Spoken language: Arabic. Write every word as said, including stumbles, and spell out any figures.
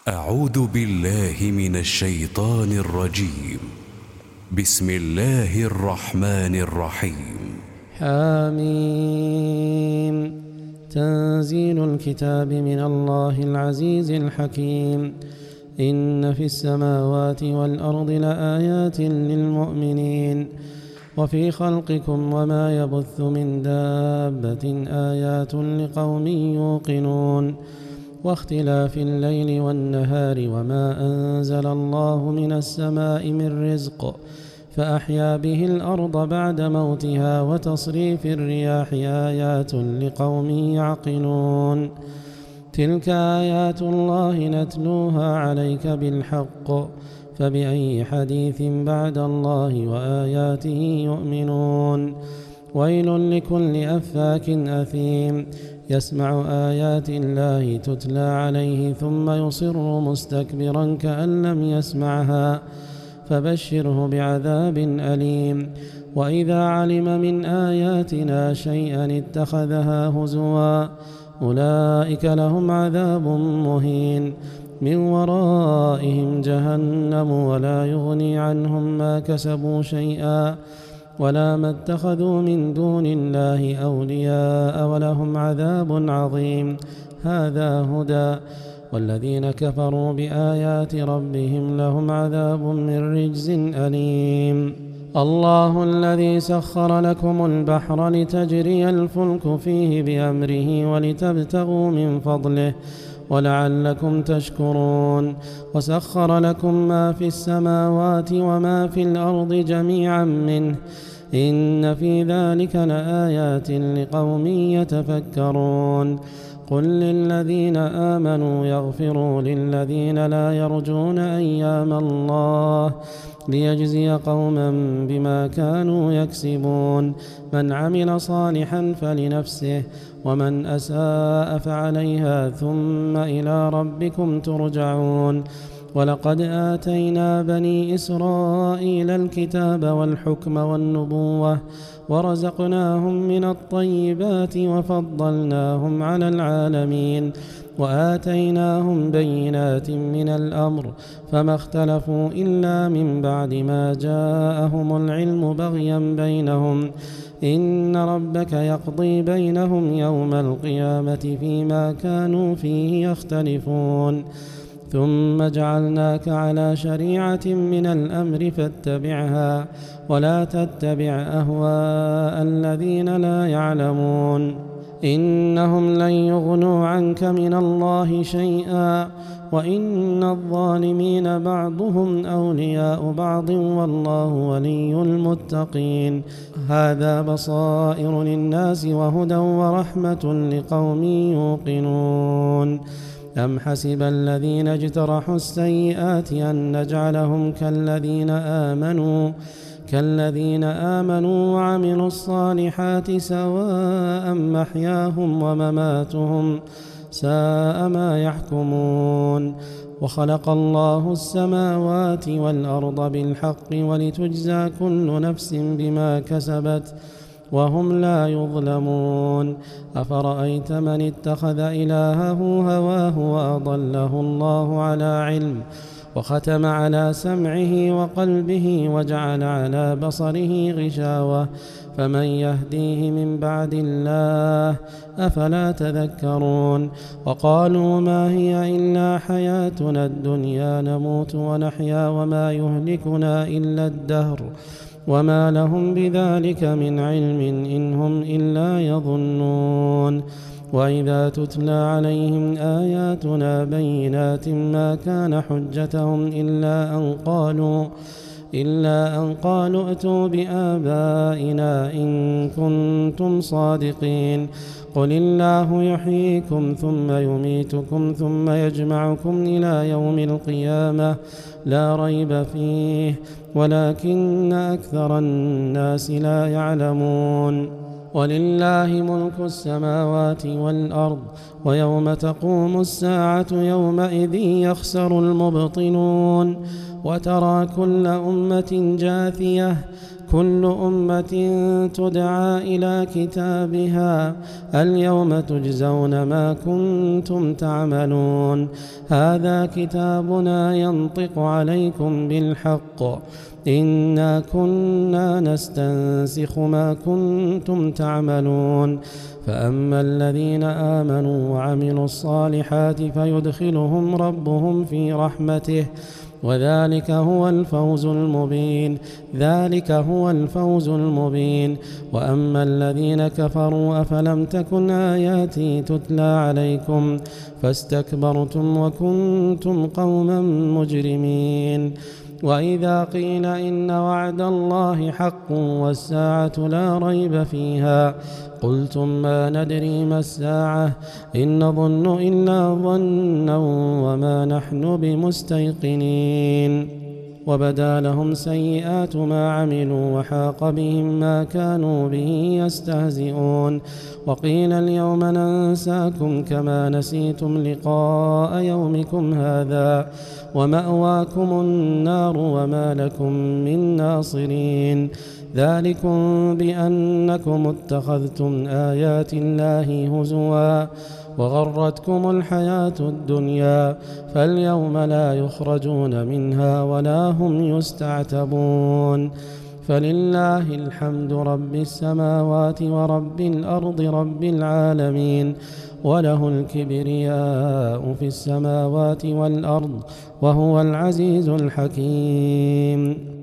أعوذ بالله من الشيطان الرجيم. بسم الله الرحمن الرحيم. حميم. تنزيل الكتاب من الله العزيز الحكيم. إن في السماوات والأرض لآيات للمؤمنين وفي خلقكم وما يبث من دابة آيات لقوم يوقنون واختلاف الليل والنهار وما أنزل الله من السماء من رزق فأحيا به الأرض بعد موتها وتصريف الرياح آيات لقوم يعقلون. تلك آيات الله نتلوها عليك بالحق فبأي حديث بعد الله وآياته يؤمنون. ويل لكل أفاك أثيم يسمع آيات الله تتلى عليه ثم يصر مستكبرا كأن لم يسمعها فبشره بعذاب أليم. وإذا علم من آياتنا شيئا اتخذها هزوا أولئك لهم عذاب مهين من ورائهم جهنم ولا يغني عنهم ما كسبوا شيئا ولا ما اتخذوا من دون الله أولياء ولهم عذاب عظيم. هذا هدى والذين كفروا بآيات ربهم لهم عذاب من رجز أليم. الله الذي سخر لكم البحر لتجري الفلك فيه بأمره ولتبتغوا من فضله ولعلكم تشكرون. وسخر لكم ما في السماوات وما في الأرض جميعا منه إن في ذلك لآيات لقوم يتفكرون. قل للذين آمنوا يغفروا للذين لا يرجون أيام الله ليجزي قوما بما كانوا يكسبون. من عمل صالحا فلنفسه ومن أساء فعليها ثم إلى ربكم ترجعون. ولقد آتينا بني إسرائيل الكتاب والحكم والنبوة ورزقناهم من الطيبات وفضلناهم على العالمين وآتيناهم بينات من الأمر فما اختلفوا إلا من بعد ما جاءهم العلم بغيا بينهم. إن ربك يقضي بينهم يوم القيامة فيما كانوا فيه يختلفون. ثم جعلناك على شريعة من الأمر فاتبعها ولا تتبع أهواء الذين لا يعلمون. إنهم لن يغنوا عنك من الله شيئا وإن الظالمين بعضهم أولياء بعض والله ولي المتقين. هذا بصائر للناس وهدى ورحمة لقوم يوقنون. أم حسب الذين اجترحوا السيئات أن نجعلهم كالذين آمنوا كالذين آمنوا وعملوا الصالحات سواء محياهم ومماتهم ساء ما يحكمون. وخلق الله السماوات والأرض بالحق ولتجزى كل نفس بما كسبت وهم لا يظلمون. أفرأيت من اتخذ إلهه هواه وأضله الله على علم وختم على سمعه وقلبه وجعل على بصره غشاوة فمن يهديه من بعد الله أفلا تذكرون. وقالوا ما هي إلا حياتنا الدنيا نموت ونحيا وما يهلكنا إلا الدهر وما لهم بذلك من علم إن هم إلا يظنون. وإذا تتلى عليهم آياتنا بينات ما كان حجتهم إلا أن قالوا إلا أن قالوا ائتوا بآبائنا إن كنتم صادقين. قل الله يحييكم ثم يميتكم ثم يجمعكم إلى يوم القيامة لا ريب فيه ولكن أكثر الناس لا يعلمون. ولله ملك السماوات والأرض ويوم تقوم الساعة يومئذ يخسر المبطلون. وترى كل أمة جاثية كل أمة تدعى إلى كتابها اليوم تجزون ما كنتم تعملون هذا كتابنا ينطق عليكم بالحق إنا كنا نستنسخ ما كنتم تعملون فأما الذين آمنوا وعملوا الصالحات فيدخلهم ربهم في رحمته وذلك هو الفوز المبين ذلك هو الفوز المبين وأما الذين كفروا أفلم تكن آياتي تتلى عليكم فاستكبرتم وكنتم قوما مجرمين وإذا قيل إن وعد الله حق والساعة لا ريب فيها قلتم ما ندري ما الساعة إن نظن إلا ظنا وما نحن بمستيقنين وبدا لهم سيئات ما عملوا وحاق بهم ما كانوا به يستهزئون وقيل اليوم ننساكم كما نسيتم لقاء يومكم هذا ومأواكم النار وما لكم من ناصرين ذلكم بأنكم اتخذتم آيات الله هزوا وغرتكم الحياة الدنيا فاليوم لا يخرجون منها ولا هم يستعتبون فلله الحمد رب السماوات ورب الأرض رب العالمين وله الكبرياء في السماوات والأرض وهو العزيز الحكيم